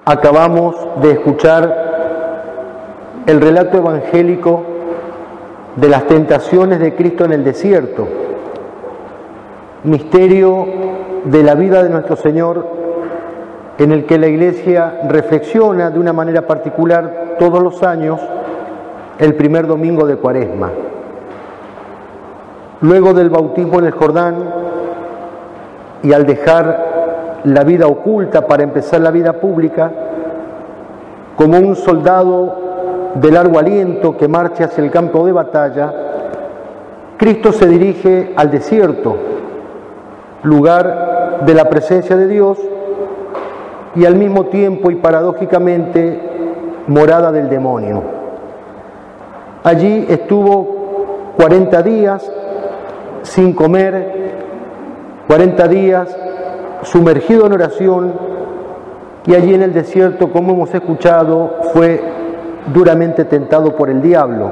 Acabamos de escuchar el relato evangélico de las tentaciones de Cristo en el desierto, misterio de la vida de nuestro Señor, en el que la Iglesia reflexiona de una manera particular todos los años, el primer domingo de Cuaresma. Luego del bautismo en el Jordán y al dejar la vida oculta para empezar la vida pública, como un soldado de largo aliento que marcha hacia el campo de batalla, Cristo se dirige al desierto, lugar de la presencia de Dios y al mismo tiempo y paradójicamente morada del demonio. Allí estuvo 40 días sin comer, 40 días sumergido en oración, y allí en el desierto, como hemos escuchado, fue duramente tentado por el diablo.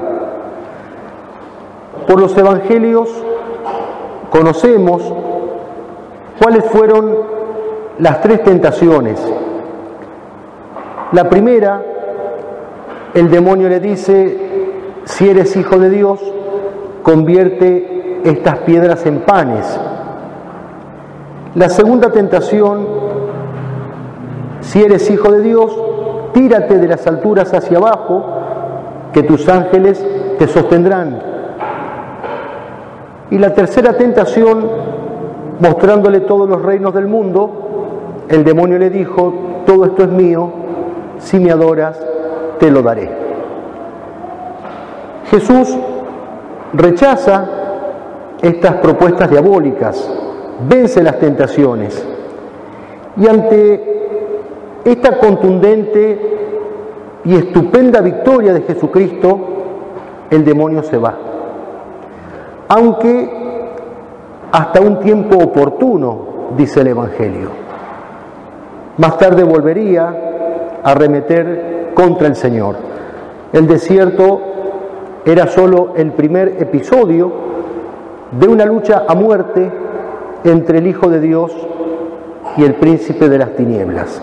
Por los evangelios conocemos cuáles fueron las tres tentaciones. La primera, el demonio le dice: si eres hijo de Dios, convierte estas piedras en panes. La segunda tentación: si eres hijo de Dios, tírate de las alturas hacia abajo, que tus ángeles te sostendrán. Y la tercera tentación, mostrándole todos los reinos del mundo, el demonio le dijo: todo esto es mío, si me adoras, te lo daré. Jesús rechaza estas propuestas diabólicas, vence las tentaciones, y ante esta contundente y estupenda victoria de Jesucristo, el demonio se va. Aunque hasta un tiempo oportuno, dice el Evangelio. Más tarde volvería a arremeter contra el Señor. El desierto era solo el primer episodio de una lucha a muerte entre el Hijo de Dios y el príncipe de las tinieblas.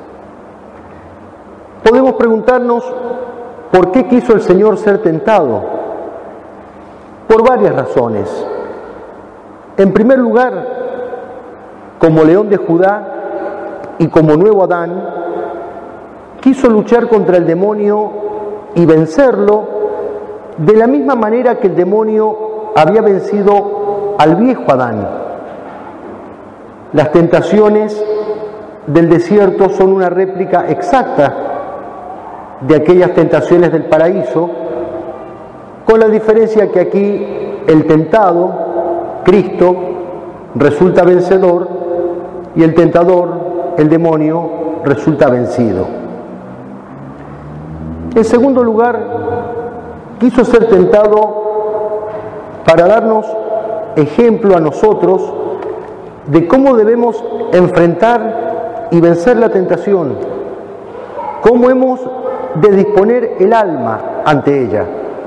Podemos preguntarnos por qué quiso el Señor ser tentado. Por varias razones. En primer lugar, como león de Judá y como nuevo Adán, quiso luchar contra el demonio y vencerlo de la misma manera que el demonio había vencido al viejo Adán. Las tentaciones del desierto son una réplica exacta de aquellas tentaciones del paraíso, con la diferencia que aquí el tentado, Cristo, resulta vencedor y el tentador, el demonio, resulta vencido. En segundo lugar, quiso ser tentado para darnos ejemplo a nosotros de cómo debemos enfrentar y vencer la tentación, cómo hemos de disponer el alma ante ella.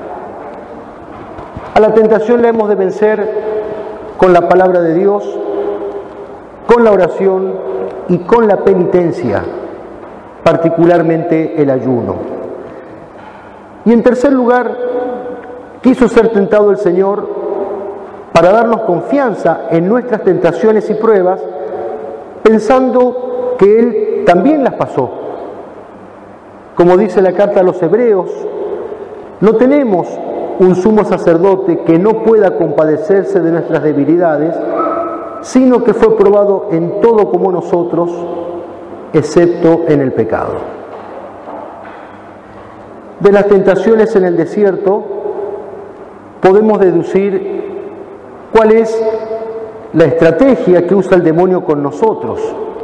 A la tentación la hemos de vencer con la palabra de Dios, con la oración y con la penitencia, particularmente el ayuno. Y en tercer lugar, quiso ser tentado el Señor para darnos confianza en nuestras tentaciones y pruebas, pensando que Él también las pasó. Como dice la carta a los Hebreos, no tenemos un sumo sacerdote que no pueda compadecerse de nuestras debilidades, sino que fue probado en todo como nosotros, excepto en el pecado. De las tentaciones en el desierto podemos deducir cuál es la estrategia que usa el demonio con nosotros.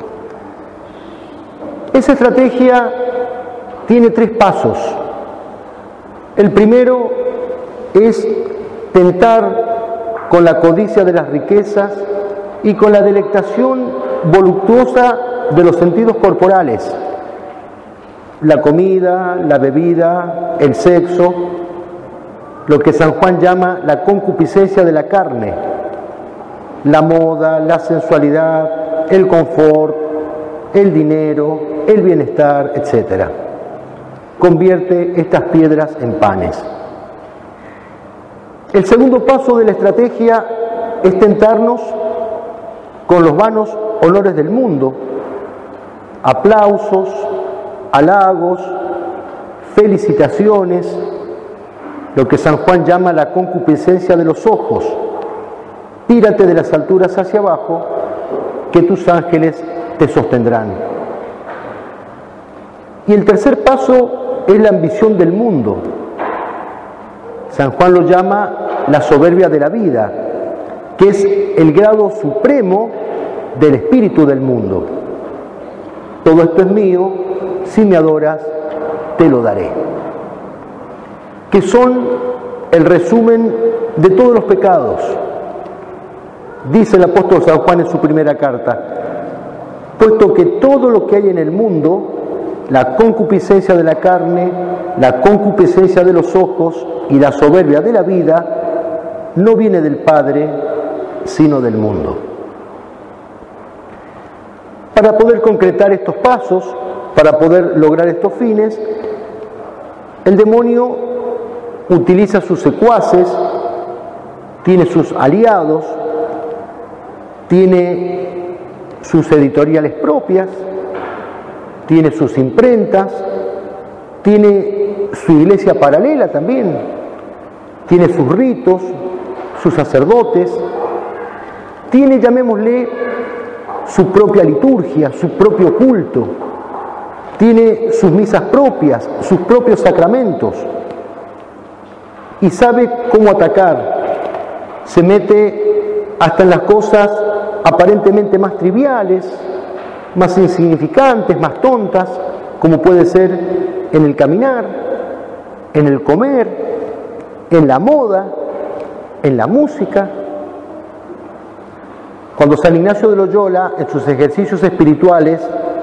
Esa estrategia tiene tres pasos. El primero es tentar con la codicia de las riquezas y con la delectación voluptuosa de los sentidos corporales. La comida, la bebida, el sexo, lo que San Juan llama la concupiscencia de la carne, la moda, la sensualidad, el confort, el dinero, el bienestar, etc. Convierte estas piedras en panes. El segundo paso de la estrategia es tentarnos con los vanos honores del mundo, aplausos, halagos, felicitaciones, lo que San Juan llama la concupiscencia de los ojos. Tírate de las alturas hacia abajo, que tus ángeles te sostendrán. Y el tercer paso es la ambición del mundo. San Juan lo llama la soberbia de la vida, que es el grado supremo del espíritu del mundo. Todo esto es mío, si me adoras, te lo daré. Que son el resumen de todos los pecados. Dice el apóstol San Juan en su primera carta: puesto que todo lo que hay en el mundo, la concupiscencia de la carne, la concupiscencia de los ojos y la soberbia de la vida, no viene del Padre, sino del mundo. Para poder concretar estos pasos, para poder lograr estos fines, el demonio utiliza sus secuaces, tiene sus aliados, tiene sus editoriales propias, tiene sus imprentas, tiene su iglesia paralela también, tiene sus ritos, sus sacerdotes, tiene, llamémosle, su propia liturgia, su propio culto, tiene sus misas propias, sus propios sacramentos, y sabe cómo atacar. Se mete hasta en las cosas aparentemente más triviales, más insignificantes, más tontas, como puede ser en el caminar, en el comer, en la moda, en la música. Cuando San Ignacio de Loyola, en sus ejercicios espirituales,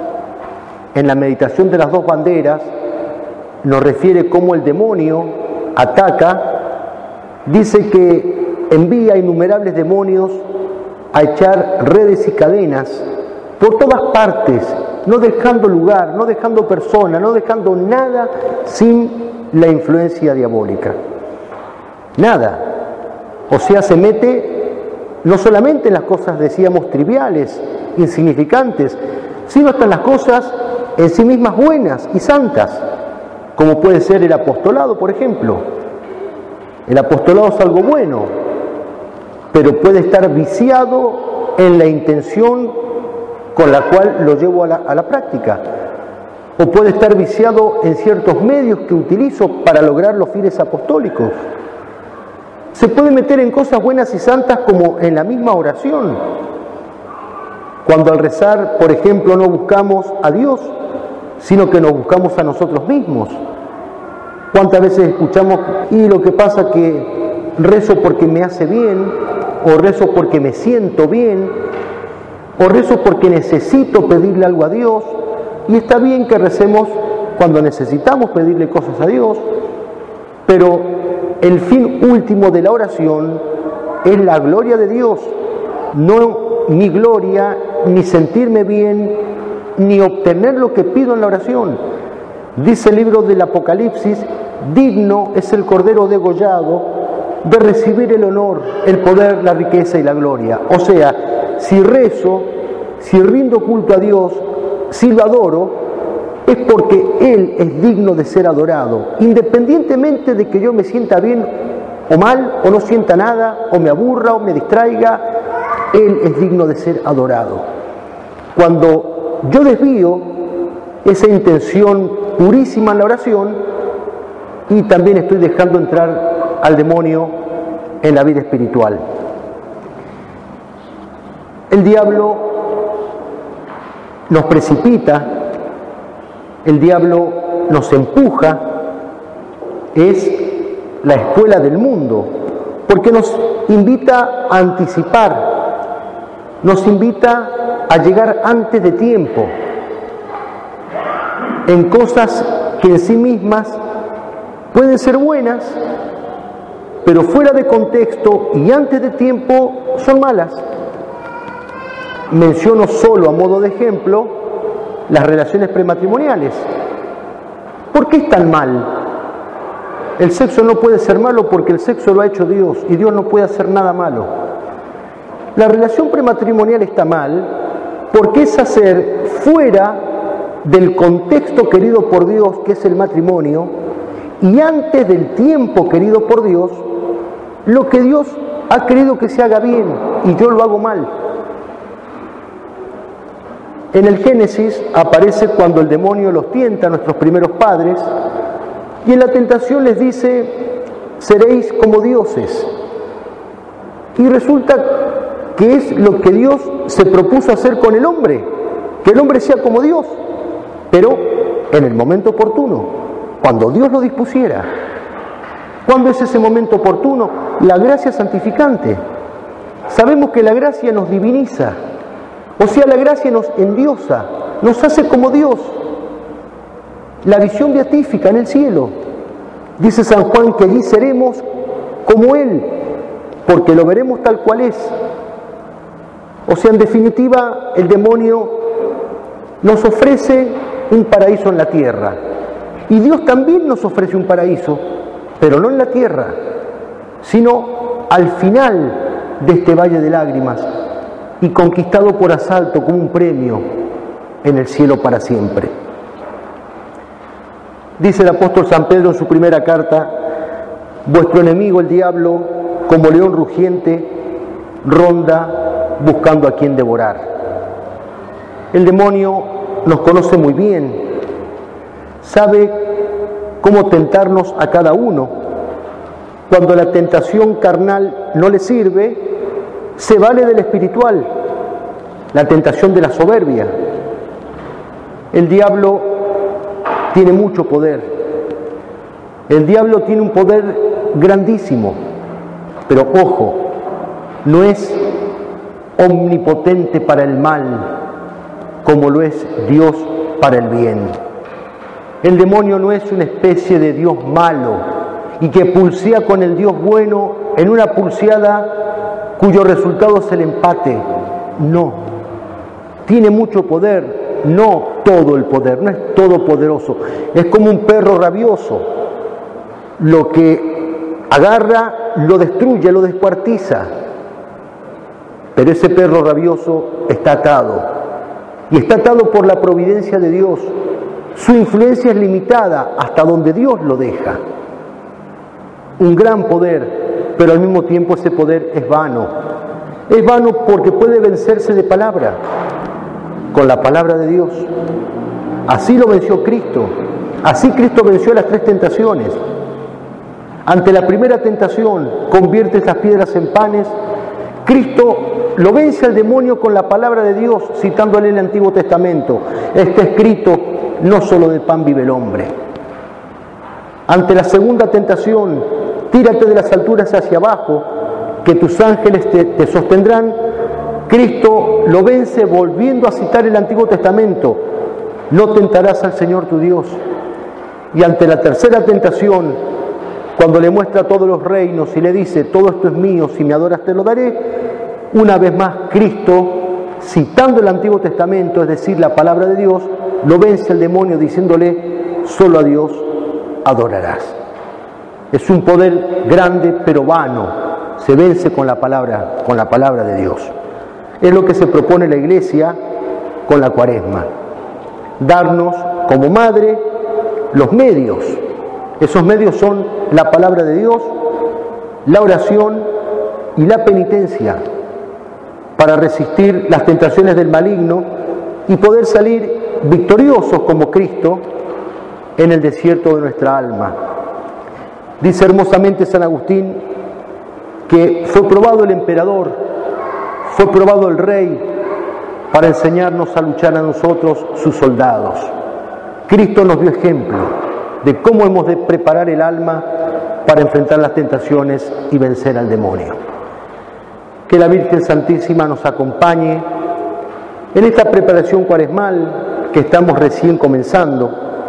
en la meditación de las dos banderas, nos refiere cómo el demonio ataca, dice que envía innumerables demonios a echar redes y cadenas por todas partes, no dejando lugar, no dejando persona, no dejando nada sin la influencia diabólica. Nada. O sea, se mete no solamente en las cosas, decíamos, triviales, insignificantes, sino hasta en las cosas en sí mismas buenas y santas, como puede ser el apostolado, por ejemplo. El apostolado es algo bueno, pero puede estar viciado en la intención con la cual lo llevo a la práctica, o puede estar viciado en ciertos medios que utilizo para lograr los fines apostólicos. Se puede meter en cosas buenas y santas como en la misma oración. Cuando al rezar, por ejemplo, no buscamos a Dios, sino que nos buscamos a nosotros mismos. ¿Cuántas veces escuchamos, y lo que pasa que rezo porque me hace bien, o rezo porque me siento bien, o rezo porque necesito pedirle algo a Dios? Y está bien que recemos cuando necesitamos pedirle cosas a Dios, pero el fin último de la oración es la gloria de Dios, no mi gloria, ni sentirme bien, ni obtener lo que pido en la oración. Dice el libro del Apocalipsis: digno es el Cordero degollado de recibir el honor, el poder, la riqueza y la gloria. O sea, si rezo, si rindo culto a Dios, si lo adoro, es porque Él es digno de ser adorado, independientemente de que yo me sienta bien o mal, o no sienta nada, o me aburra, o me distraiga. Él es digno de ser adorado. Cuando yo desvío esa intención purísima en la oración, y también estoy dejando entrar al demonio en la vida espiritual. El diablo nos precipita, el diablo nos empuja, es la escuela del mundo, porque nos invita a anticipar, nos invita a llegar antes de tiempo en cosas que en sí mismas pueden ser buenas, pero fuera de contexto y antes de tiempo son malas. Menciono solo a modo de ejemplo las relaciones prematrimoniales. ¿Por qué es tan mal? El sexo no puede ser malo porque el sexo lo ha hecho Dios y Dios no puede hacer nada malo. La relación prematrimonial está mal porque es hacer fuera del contexto querido por Dios, que es el matrimonio, y antes del tiempo querido por Dios, lo que Dios ha querido que se haga bien y yo lo hago mal. En el Génesis aparece cuando el demonio los tienta a nuestros primeros padres y en la tentación les dice: seréis como dioses. Y resulta que es lo que Dios se propuso hacer con el hombre, que el hombre sea como Dios, pero en el momento oportuno, cuando Dios lo dispusiera. ¿Cuándo es ese momento oportuno? La gracia santificante. Sabemos que la gracia nos diviniza, o sea, la gracia nos endiosa, nos hace como Dios. La visión beatífica en el cielo. Dice San Juan que allí seremos como Él, porque lo veremos tal cual es. O sea, en definitiva, el demonio nos ofrece un paraíso en la tierra. Y Dios también nos ofrece un paraíso, pero no en la tierra, sino al final de este valle de lágrimas y conquistado por asalto como un premio en el cielo para siempre. Dice el apóstol San Pedro en su primera carta: vuestro enemigo el diablo, como león rugiente, ronda buscando a quien devorar. El demonio nos conoce muy bien, sabe cómo tentarnos a cada uno. Cuando la tentación carnal no le sirve, se vale del espiritual, la tentación de la soberbia. El diablo tiene mucho poder. El diablo tiene un poder grandísimo, pero ojo, no es omnipotente para el mal como lo es Dios para el bien. El demonio no es una especie de Dios malo y que pulsea con el Dios bueno en una pulseada cuyo resultado es el empate. No, tiene mucho poder, no todo el poder, no es todopoderoso. Es como un perro rabioso, lo que agarra lo destruye, lo descuartiza. Pero ese perro rabioso está atado, y está atado por la providencia de Dios. Su influencia es limitada hasta donde Dios lo deja. Un gran poder, pero al mismo tiempo ese poder es vano. Es vano porque puede vencerse de palabra, con la palabra de Dios. Así lo venció Cristo. Así Cristo venció las 3 tentaciones. Ante la primera tentación, convierte estas piedras en panes. Cristo lo vence al demonio con la palabra de Dios, citándole el Antiguo Testamento. Está escrito: no solo de pan vive el hombre. Ante la segunda tentación, tírate de las alturas hacia abajo, que tus ángeles te sostendrán. Cristo lo vence volviendo a citar el Antiguo Testamento: no tentarás al Señor tu Dios. Y ante la tercera tentación, cuando le muestra todos los reinos y le dice: todo esto es mío, si me adoras te lo daré, una vez más Cristo, citando el Antiguo Testamento, es decir, la palabra de Dios, lo vence al demonio diciéndole: solo a Dios adorarás. Es un poder grande pero vano, se vence con la palabra de Dios. Es lo que se propone la Iglesia con la Cuaresma: darnos como madre los medios. Esos medios son la palabra de Dios, la oración y la penitencia, para resistir las tentaciones del maligno y poder salir victoriosos como Cristo en el desierto de nuestra alma. Dice hermosamente San Agustín que fue probado el emperador, fue probado el rey para enseñarnos a luchar a nosotros, sus soldados. Cristo nos dio ejemplo de cómo hemos de preparar el alma para enfrentar las tentaciones y vencer al demonio. Que la Virgen Santísima nos acompañe en esta preparación cuaresmal que estamos recién comenzando.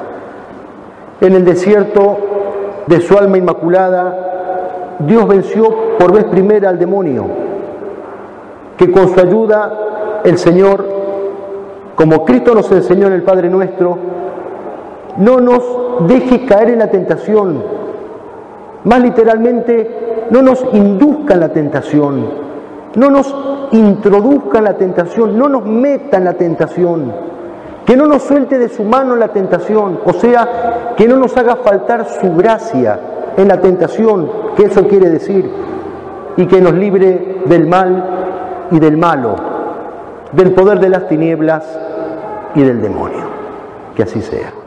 En el desierto de su alma inmaculada, Dios venció por vez primera al demonio, que con su ayuda el Señor como Cristo nos enseñó en el Padre Nuestro, no nos deje caer en la tentación. Más literalmente, no nos induzca en la tentación, no nos introduzca en la tentación, no nos meta en la tentación, que no nos suelte de su mano en la tentación, o sea, que no nos haga faltar su gracia en la tentación, que eso quiere decir, y que nos libre del mal y del malo, del poder de las tinieblas y del demonio. Que así sea.